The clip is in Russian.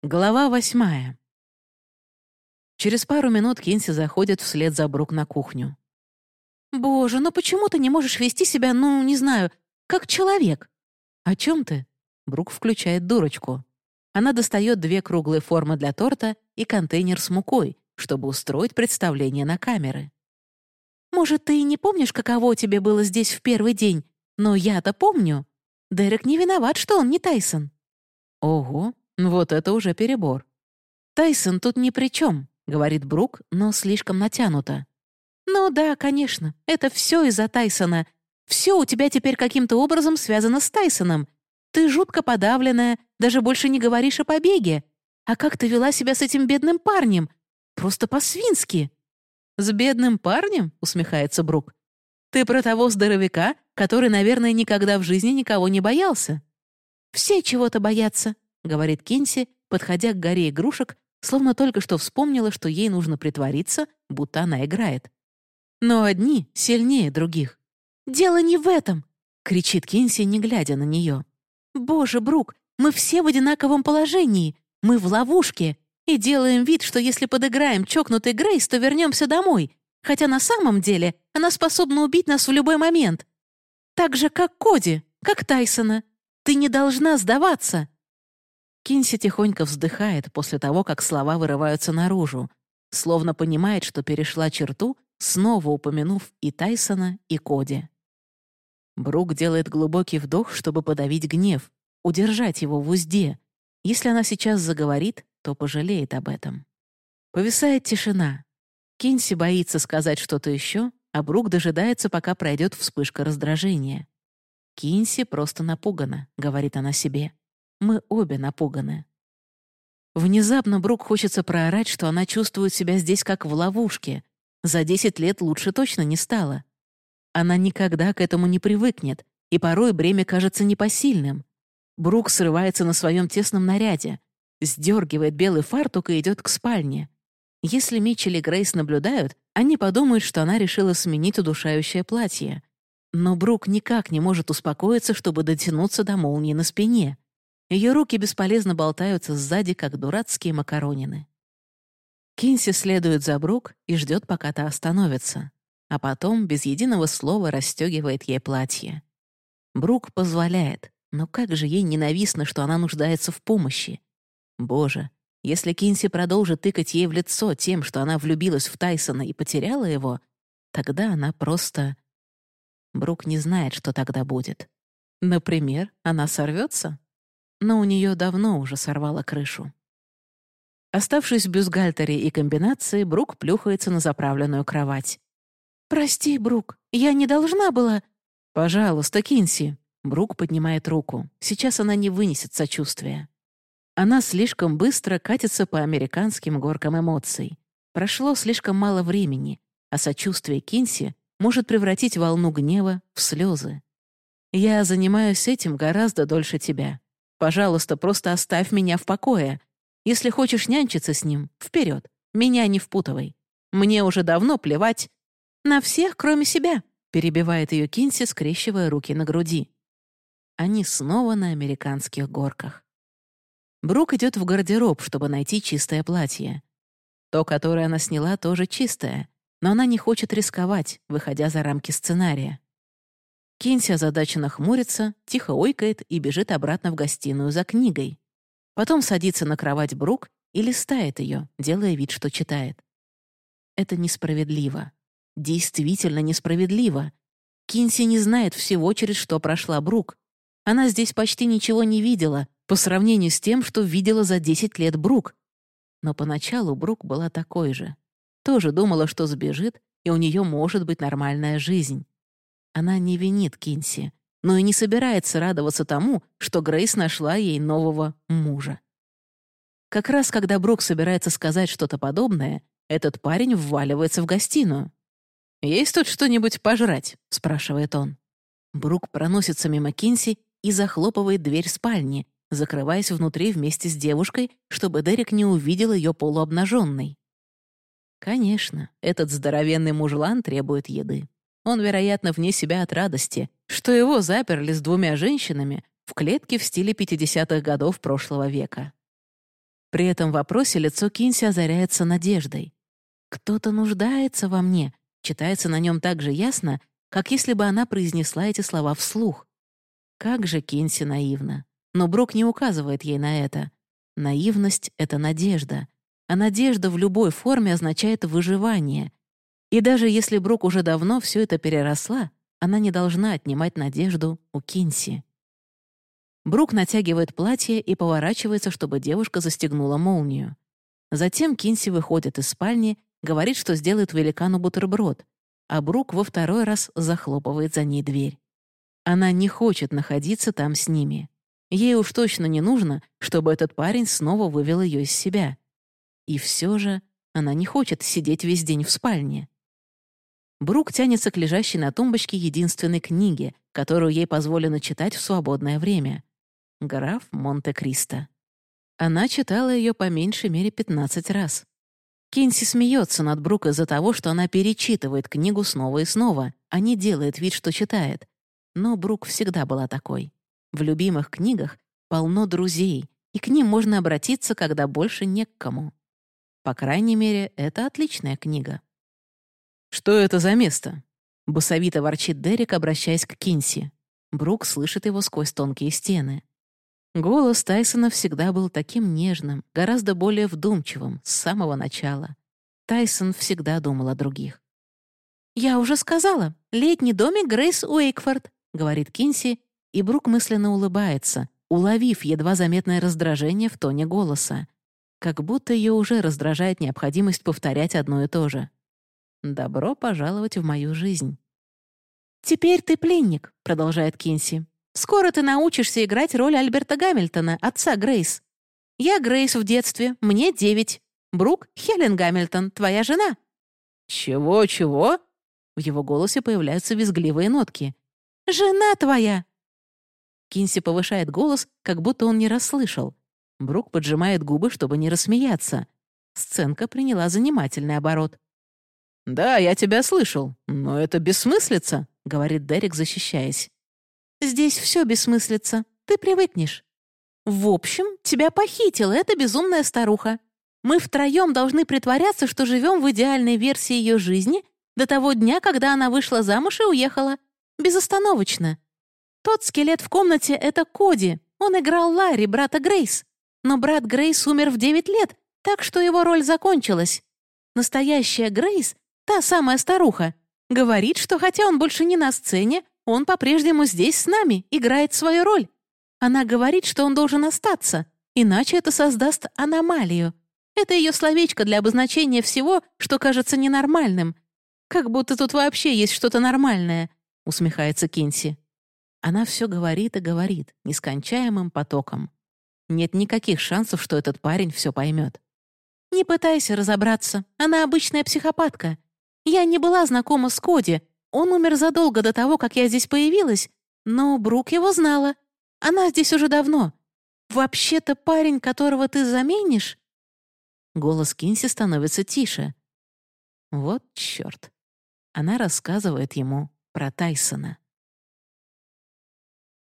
Глава 8. Через пару минут Кинси заходит вслед за Брук на кухню. «Боже, ну почему ты не можешь вести себя, не знаю, как человек?» «О чем ты?» Брук включает дурочку. Она достает 2 круглые формы для торта и контейнер с мукой, чтобы устроить представление на камеры. «Может, ты и не помнишь, каково тебе было здесь в первый день, но я-то помню. Дерек не виноват, что он не Тайсон». «Ого, вот это уже перебор». «Тайсон тут ни при чем», — говорит Брук, но слишком натянуто. «Ну да, конечно, это все из-за Тайсона. Все у тебя теперь каким-то образом связано с Тайсоном. Ты жутко подавленная, даже больше не говоришь о побеге. А как ты вела себя с этим бедным парнем? Просто по-свински». «С бедным парнем?» — усмехается Брук. «Ты про того здоровяка, который, наверное, никогда в жизни никого не боялся?» «Все чего-то боятся», — говорит Кинси, подходя к горе игрушек, словно только что вспомнила, что ей нужно притвориться, будто она играет. Но одни сильнее других. «Дело не в этом!» — кричит Кинси, не глядя на нее. «Боже, Брук, мы все в одинаковом положении. Мы в ловушке. И делаем вид, что если подыграем чокнутой Грейс, то вернемся домой. Хотя на самом деле она способна убить нас в любой момент. Так же, как Коди, как Тайсона. Ты не должна сдаваться!» Кинси тихонько вздыхает после того, как слова вырываются наружу, словно понимает, что перешла черту, снова упомянув и Тайсона, и Коди. Брук делает глубокий вдох, чтобы подавить гнев, удержать его в узде. Если она сейчас заговорит, то пожалеет об этом. Повисает тишина. Кинси боится сказать что-то еще, а Брук дожидается, пока пройдет вспышка раздражения. «Кинси просто напугана», — говорит она себе. «Мы обе напуганы». Внезапно Брук хочется проорать, что она чувствует себя здесь как в ловушке. За 10 лет лучше точно не стало. Она никогда к этому не привыкнет, и порой бремя кажется непосильным. Брук срывается на своем тесном наряде, сдергивает белый фартук и идет к спальне. Если Митчелл и Грейс наблюдают, они подумают, что она решила сменить удушающее платье. Но Брук никак не может успокоиться, чтобы дотянуться до молнии на спине. Ее руки бесполезно болтаются сзади, как дурацкие макаронины. Кинси следует за Брук и ждет, пока та остановится, а потом без единого слова расстегивает ей платье. Брук позволяет, но как же ей ненавистно, что она нуждается в помощи. Боже, если Кинси продолжит тыкать ей в лицо тем, что она влюбилась в Тайсона и потеряла его, тогда она просто... Брук не знает, что тогда будет. Например, она сорвется? Но у нее давно уже сорвало крышу. Оставшись в бюстгальтере и комбинации, Брук плюхается на заправленную кровать. «Прости, Брук, я не должна была...» «Пожалуйста, Кинси». Брук поднимает руку. Сейчас она не вынесет сочувствия. Она слишком быстро катится по американским горкам эмоций. Прошло слишком мало времени, а сочувствие Кинси может превратить волну гнева в слезы. «Я занимаюсь этим гораздо дольше тебя. Пожалуйста, просто оставь меня в покое. Если хочешь нянчиться с ним, вперед, меня не впутывай. Мне уже давно плевать на всех, кроме себя», перебивает ее Кинси, скрещивая руки на груди. Они снова на американских горках. Брук идет в гардероб, чтобы найти чистое платье. То, которое она сняла, тоже чистое, но она не хочет рисковать, выходя за рамки сценария. Кинси озадаченно хмурится, тихо ойкает и бежит обратно в гостиную за книгой. Потом садится на кровать Брук и листает ее, делая вид, что читает. Это несправедливо. Действительно несправедливо. Кинси не знает всего, через что прошла Брук. Она здесь почти ничего не видела по сравнению с тем, что видела за 10 лет Брук. Но поначалу Брук была такой же. Тоже думала, что сбежит, и у нее может быть нормальная жизнь. Она не винит Кинси, но и не собирается радоваться тому, что Грейс нашла ей нового мужа. Как раз когда Брук собирается сказать что-то подобное, этот парень вваливается в гостиную. «Есть тут что-нибудь пожрать?» — спрашивает он. Брук проносится мимо Кинси и захлопывает дверь спальни, закрываясь внутри вместе с девушкой, чтобы Дерек не увидел ее полуобнаженной. Конечно, этот здоровенный мужлан требует еды. Он, вероятно, вне себя от радости, что его заперли с 2 женщинами в клетке в стиле 50-х годов прошлого века. При этом вопросе лицо Кинси озаряется надеждой. «Кто-то нуждается во мне», читается на нем так же ясно, как если бы она произнесла эти слова вслух. Как же Кинси наивна. Но Брук не указывает ей на это. Наивность — это надежда. А надежда в любой форме означает выживание. И даже если Брук уже давно все это переросла, она не должна отнимать надежду у Кинси. Брук натягивает платье и поворачивается, чтобы девушка застегнула молнию. Затем Кинси выходит из спальни, говорит, что сделает великану бутерброд, а Брук во второй раз захлопывает за ней дверь. Она не хочет находиться там с ними. Ей уж точно не нужно, чтобы этот парень снова вывел ее из себя. И все же она не хочет сидеть весь день в спальне. Брук тянется к лежащей на тумбочке единственной книге, которую ей позволено читать в свободное время. «Граф Монте-Кристо». Она читала ее по меньшей мере 15 раз. Кинси смеется над Брук из-за того, что она перечитывает книгу снова и снова, а не делает вид, что читает. Но Брук всегда была такой. В любимых книгах полно друзей, и к ним можно обратиться, когда больше не к кому. По крайней мере, это отличная книга. «Что это за место?» — басовито ворчит Дерек, обращаясь к Кинси. Брук слышит его сквозь тонкие стены. Голос Тайсона всегда был таким нежным, гораздо более вдумчивым, с самого начала. Тайсон всегда думал о других. «Я уже сказала, летний домик Грейс Уэйкфорд», — говорит Кинси, и Брук мысленно улыбается, уловив едва заметное раздражение в тоне голоса. Как будто ее уже раздражает необходимость повторять одно и то же. «Добро пожаловать в мою жизнь». «Теперь ты пленник», — продолжает Кинси. «Скоро ты научишься играть роль Альберта Гамильтона, отца Грейс. Я Грейс в детстве, мне 9. Брук — Хелен Гамильтон, твоя жена». «Чего-чего?» В его голосе появляются визгливые нотки. «Жена твоя!» Кинси повышает голос, как будто он не расслышал. Брук поджимает губы, чтобы не рассмеяться. Сценка приняла занимательный оборот. «Да, я тебя слышал, но это бессмыслица», — говорит Дерек, защищаясь. «Здесь все бессмыслица. Ты привыкнешь. В общем, тебя похитила эта безумная старуха. Мы втроем должны притворяться, что живем в идеальной версии ее жизни до того дня, когда она вышла замуж и уехала. Безостановочно. Тот скелет в комнате — это Коди. Он играл Ларри, брата Грейс. Но брат Грейс умер в 9 лет, так что его роль закончилась. Настоящая Грейс, та самая старуха, говорит, что хотя он больше не на сцене, он по-прежнему здесь с нами, играет свою роль. Она говорит, что он должен остаться, иначе это создаст аномалию. Это ее словечко для обозначения всего, что кажется ненормальным. Как будто тут вообще есть что-то нормальное, усмехается Кинси. Она все говорит и говорит, нескончаемым потоком. Нет никаких шансов, что этот парень все поймет. Не пытайся разобраться, она обычная психопатка. Я не была знакома с Коди, он умер задолго до того, как я здесь появилась, но Брук его знала. Она здесь уже давно. Вообще-то парень, которого ты заменишь...» Голос Кинси становится тише. Вот чёрт. Она рассказывает ему про Тайсона.